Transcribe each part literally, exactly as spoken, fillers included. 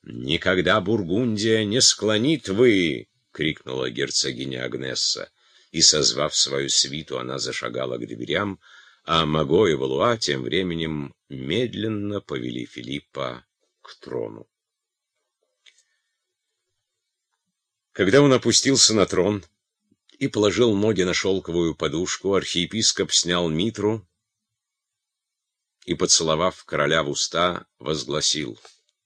«Никогда Бургундия не склонит вы!» — крикнула герцогиня Агнесса, и, созвав свою свиту, она зашагала к дверям, а Маго и Валуа тем временем медленно повели Филиппа к трону. Когда он опустился на трон и положил ноги на шелковую подушку, архиепископ снял митру и, поцеловав короля в уста, возгласил: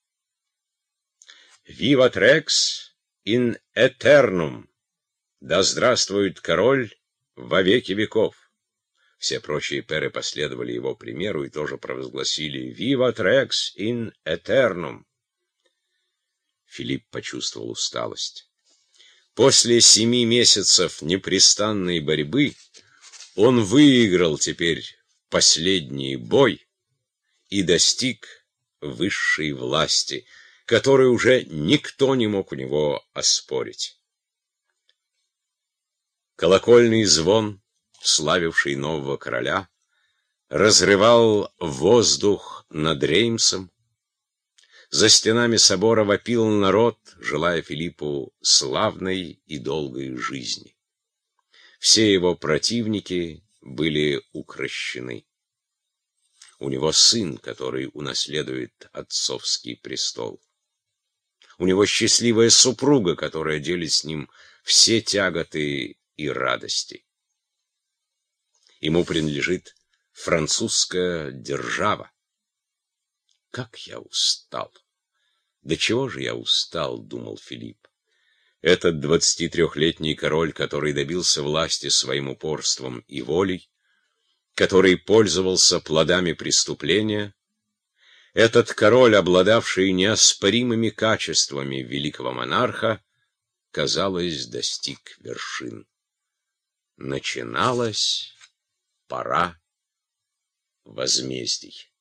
«Vivat Rex in aeternum! Да здравствует король во веки веков!» Все прочие пэры последовали его примеру и тоже провозгласили «Vivat Rex in aeternum!». Филипп почувствовал усталость. После семи месяцев непрестанной борьбы он выиграл теперь последний бой и достиг высшей власти, которую уже никто не мог у него оспорить. Колокольный звон, славивший нового короля, разрывал воздух над Реймсом. За стенами собора вопил народ, желая Филиппу славной и долгой жизни. Все его противники были укрощены. У него сын, который унаследует отцовский престол. У него счастливая супруга, которая делит с ним все тяготы и радости. Ему принадлежит французская держава. Как я устал! До чего же я устал, думал Филипп. Этот двадцатитрёхлетний король, который добился власти своим упорством и волей, который пользовался плодами преступления, этот король, обладавший неоспоримыми качествами великого монарха, казалось, достиг вершин. Начиналась пора возмездий.